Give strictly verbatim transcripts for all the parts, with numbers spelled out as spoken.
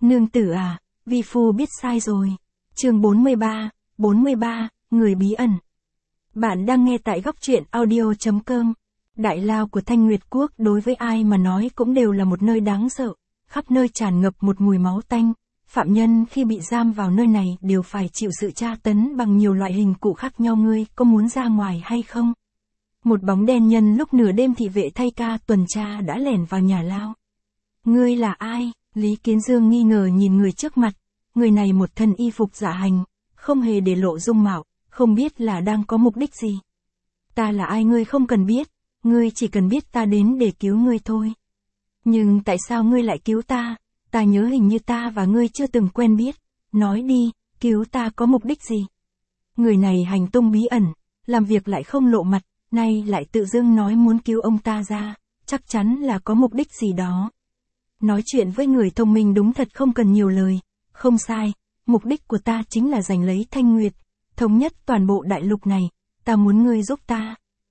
Nương tử à, vi phu biết sai rồi. Chương bốn mươi ba, bốn mươi ba, người bí ẩn. Bạn đang nghe tại góc truyện audio chấm com. Đại lao của Thanh Nguyệt Quốc đối với ai mà nói cũng đều là một nơi đáng sợ, khắp nơi tràn ngập một mùi máu tanh. Phạm nhân khi bị giam vào nơi này đều phải chịu sự tra tấn bằng nhiều loại hình cụ khác nhau. Ngươi có muốn ra ngoài hay không? Một bóng đen nhân lúc nửa đêm thị vệ thay ca tuần tra đã lẻn vào nhà lao. Ngươi là ai? Lý Kiến Dương nghi ngờ nhìn người trước mặt. Người này một thân y phục dạ hành, không hề để lộ dung mạo, không biết là đang có mục đích gì. Ta là ai ngươi không cần biết, ngươi chỉ cần biết ta đến để cứu ngươi thôi. Nhưng tại sao ngươi lại cứu ta? Ta nhớ hình như ta và ngươi chưa từng quen biết. Nói đi, cứu ta có mục đích gì? Người này hành tung bí ẩn, làm việc lại không lộ mặt, nay lại tự dưng nói muốn cứu ông ta ra, chắc chắn là có mục đích gì đó. Nói chuyện với người thông minh đúng thật không cần nhiều lời. Không sai, mục đích của ta chính là giành lấy Thanh Nguyệt, thống nhất toàn bộ đại lục này, ta muốn ngươi giúp ta.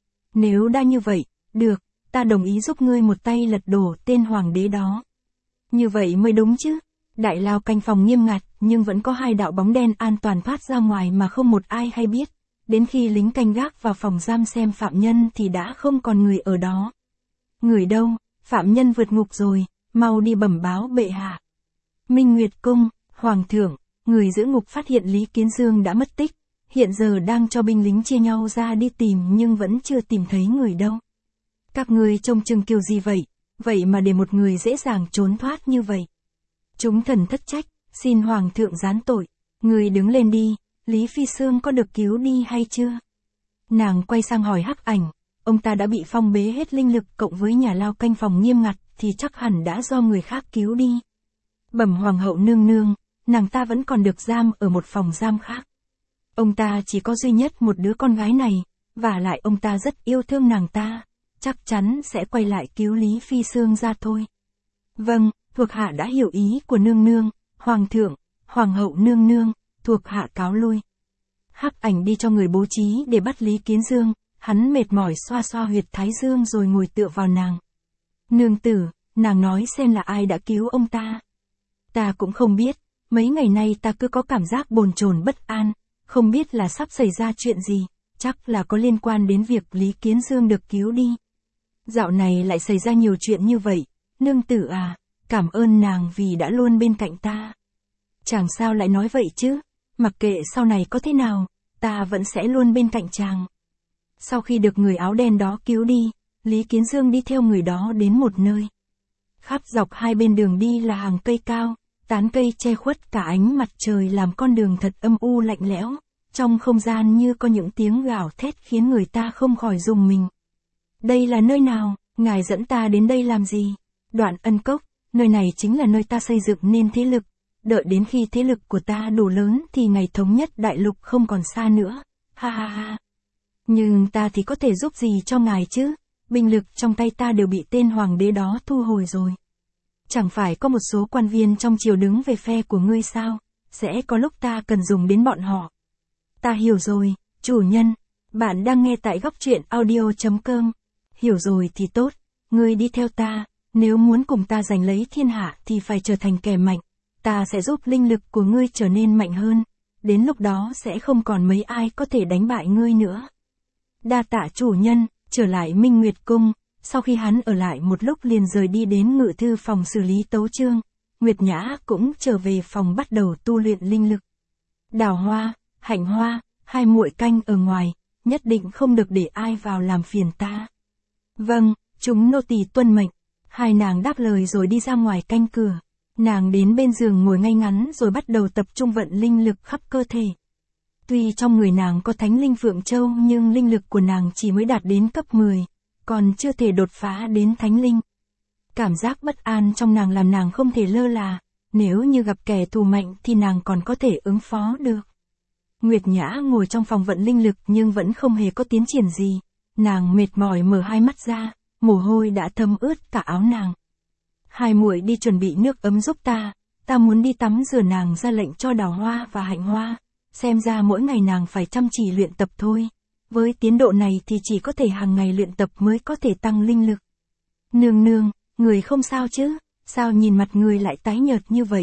Nếu đã như vậy, được, ta đồng ý giúp ngươi một tay lật đổ tên hoàng đế đó. Như vậy mới đúng chứ. Đại lao canh phòng nghiêm ngặt, nhưng vẫn có hai đạo bóng đen an toàn thoát ra ngoài mà không một ai hay biết. Đến khi lính canh gác vào phòng giam xem phạm nhân thì đã không còn người ở đó. Người đâu? Phạm nhân vượt ngục rồi, mau đi bẩm báo bệ hạ. Minh Nguyệt Cung, Hoàng thượng, người giữ ngục phát hiện Lý Kiến Dương đã mất tích, hiện giờ đang cho binh lính chia nhau ra đi tìm nhưng vẫn chưa tìm thấy người đâu. Các ngươi trông chừng kiểu gì vậy? Vậy mà để một người dễ dàng trốn thoát như vậy. Chúng thần thất trách, xin Hoàng thượng giáng tội. Người đứng lên đi, Lý Phi Sương có được cứu đi hay chưa? Nàng quay sang hỏi Hắc Ảnh, ông ta đã bị phong bế hết linh lực cộng với nhà lao canh phòng nghiêm ngặt thì chắc hẳn đã do người khác cứu đi. Bẩm Hoàng hậu nương nương, nàng ta vẫn còn được giam ở một phòng giam khác. Ông ta chỉ có duy nhất một đứa con gái này, và lại ông ta rất yêu thương nàng ta, chắc chắn sẽ quay lại cứu Lý Phi Sương ra thôi. Vâng, thuộc hạ đã hiểu ý của nương nương, Hoàng thượng, Hoàng hậu nương nương, thuộc hạ cáo lui. Hắc Ảnh đi cho người bố trí để bắt Lý Kiến Dương, hắn mệt mỏi xoa xoa huyệt thái dương rồi ngồi tựa vào nàng. Nương tử, nàng nói xem là ai đã cứu ông ta. Ta cũng không biết, mấy ngày nay ta cứ có cảm giác bồn chồn bất an, không biết là sắp xảy ra chuyện gì, chắc là có liên quan đến việc Lý Kiến Dương được cứu đi. Dạo này lại xảy ra nhiều chuyện như vậy, nương tử à, cảm ơn nàng vì đã luôn bên cạnh ta. Chàng sao lại nói vậy chứ, mặc kệ sau này có thế nào, ta vẫn sẽ luôn bên cạnh chàng. Sau khi được người áo đen đó cứu đi, Lý Kiến Dương đi theo người đó đến một nơi. Khắp dọc hai bên đường đi là hàng cây cao, tán cây che khuất cả ánh mặt trời làm con đường thật âm u lạnh lẽo, trong không gian như có những tiếng gào thét khiến người ta không khỏi rùng mình. Đây là nơi nào, ngài dẫn ta đến đây làm gì? Đoạn Ân Cốc, nơi này chính là nơi ta xây dựng nên thế lực, đợi đến khi thế lực của ta đủ lớn thì ngày thống nhất đại lục không còn xa nữa, ha ha ha. Nhưng ta thì có thể giúp gì cho ngài chứ, binh lực trong tay ta đều bị tên hoàng đế đó thu hồi rồi. Chẳng phải có một số quan viên trong triều đứng về phe của ngươi sao, sẽ có lúc ta cần dùng đến bọn họ. Ta hiểu rồi, chủ nhân, bạn đang nghe tại góc truyện audio chấm com. Hiểu rồi thì tốt, ngươi đi theo ta, nếu muốn cùng ta giành lấy thiên hạ thì phải trở thành kẻ mạnh, ta sẽ giúp linh lực của ngươi trở nên mạnh hơn, đến lúc đó sẽ không còn mấy ai có thể đánh bại ngươi nữa. Đa tạ chủ nhân. Trở lại Minh Nguyệt Cung, sau khi hắn ở lại một lúc liền rời đi đến ngự thư phòng xử lý tấu chương, Nguyệt Nhã cũng trở về phòng bắt đầu tu luyện linh lực. Đào Hoa, Hạnh Hoa, hai muội canh ở ngoài, nhất định không được để ai vào làm phiền ta. Vâng, chúng nô tỳ tuân mệnh. Hai nàng đáp lời rồi đi ra ngoài canh cửa. Nàng đến bên giường ngồi ngay ngắn rồi bắt đầu tập trung vận linh lực khắp cơ thể. Tuy trong người nàng có thánh linh Phượng Châu nhưng linh lực của nàng chỉ mới đạt đến cấp mười, còn chưa thể đột phá đến thánh linh. Cảm giác bất an trong nàng làm nàng không thể lơ là, nếu như gặp kẻ thù mạnh thì nàng còn có thể ứng phó được. Nguyệt Nhã ngồi trong phòng vận linh lực nhưng vẫn không hề có tiến triển gì, nàng mệt mỏi mở hai mắt ra, mồ hôi đã thấm ướt cả áo nàng. Hai muội đi chuẩn bị nước ấm giúp ta, ta muốn đi tắm rửa. Nàng ra lệnh cho Đào Hoa và Hạnh Hoa. Xem ra mỗi ngày nàng phải chăm chỉ luyện tập thôi. Với tiến độ này thì chỉ có thể hàng ngày luyện tập mới có thể tăng linh lực. Nương nương, người không sao chứ? Sao nhìn mặt người lại tái nhợt như vậy?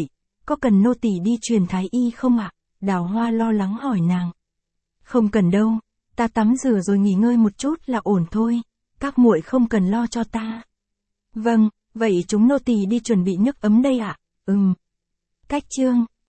có cần nô tỳ đi truyền thái y không ạ? Đào Hoa lo lắng hỏi nàng. Không cần đâu, ta tắm rửa rồi nghỉ ngơi một chút là ổn thôi, các muội không cần lo cho ta. Vâng, vậy chúng nô tỳ đi chuẩn bị nước ấm đây ạ. Ừm. Cách chương